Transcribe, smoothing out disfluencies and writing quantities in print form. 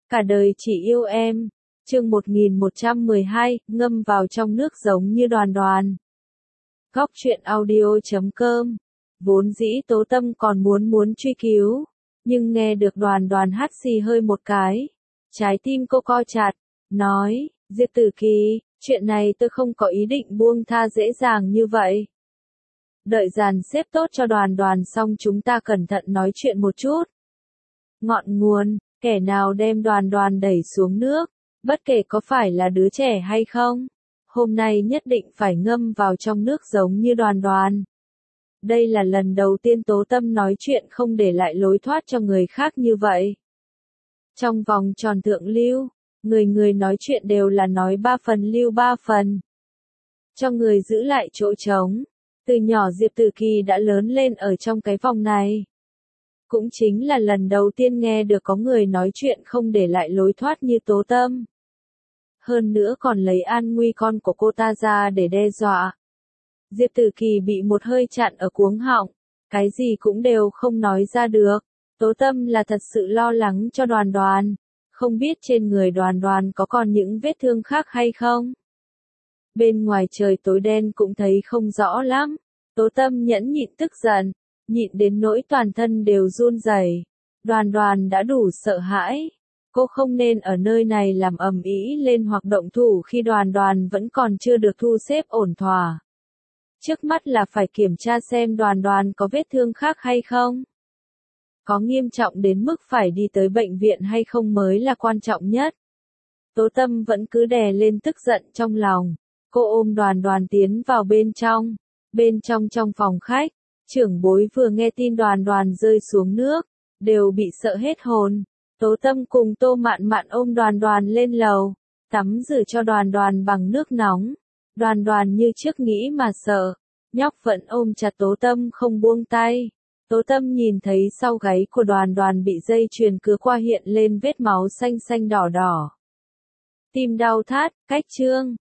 Cả đời chỉ yêu em. Chương 1112, ngâm vào trong nước giống như Đoàn Đoàn. Góc truyện audio.com. Vốn dĩ Tố Tâm còn muốn truy cứu, nhưng nghe được Đoàn Đoàn hắt xì hơi một cái, trái tim cô co chặt, nói, Diệp Tử Kỳ, chuyện này tôi không có ý định buông tha dễ dàng như vậy. Đợi dàn xếp tốt cho Đoàn Đoàn xong chúng ta cẩn thận nói chuyện một chút. Ngọn nguồn, kẻ nào đem Đoàn Đoàn đẩy xuống nước, bất kể có phải là đứa trẻ hay không, hôm nay nhất định phải ngâm vào trong nước giống như Đoàn Đoàn. Đây là lần đầu tiên Tố Tâm nói chuyện không để lại lối thoát cho người khác như vậy. Trong vòng tròn thượng lưu, người nói chuyện đều là nói 3 phần lưu 3 phần. Cho người giữ lại chỗ trống. Từ nhỏ Diệp Tử Kỳ đã lớn lên ở trong cái vòng này. Cũng chính là lần đầu tiên nghe được có người nói chuyện không để lại lối thoát như Tố Tâm. Hơn nữa còn lấy an nguy con của cô ta ra để đe dọa. Diệp Tử Kỳ bị một hơi chặn ở cuống họng, cái gì cũng đều không nói ra được. Tố Tâm là thật sự lo lắng cho Đoàn Đoàn, không biết trên người Đoàn Đoàn có còn những vết thương khác hay không. Bên ngoài trời tối đen cũng thấy không rõ lắm. Tố Tâm nhẫn nhịn tức giận, nhịn đến nỗi toàn thân đều run rẩy. Đoàn Đoàn đã đủ sợ hãi. Cô không nên ở nơi này làm ầm ĩ lên hoặc động thủ khi Đoàn Đoàn vẫn còn chưa được thu xếp ổn thỏa. Trước mắt là phải kiểm tra xem Đoàn Đoàn có vết thương khác hay không. Có nghiêm trọng đến mức phải đi tới bệnh viện hay không mới là quan trọng nhất. Tố Tâm vẫn cứ đè lên tức giận trong lòng. Cô ôm Đoàn Đoàn tiến vào bên trong. Bên trong phòng khách, trưởng bối vừa nghe tin Đoàn Đoàn rơi xuống nước, đều bị sợ hết hồn. Tố Tâm cùng Tô Mạn Mạn ôm Đoàn Đoàn lên lầu, tắm rửa cho Đoàn Đoàn bằng nước nóng. Đoàn Đoàn như trước nghĩ mà sợ, nhóc vẫn ôm chặt Tố Tâm không buông tay. Tố Tâm nhìn thấy sau gáy của Đoàn Đoàn bị dây chuyền cứa qua hiện lên vết máu xanh xanh đỏ đỏ. Tim đau thắt, cách chương.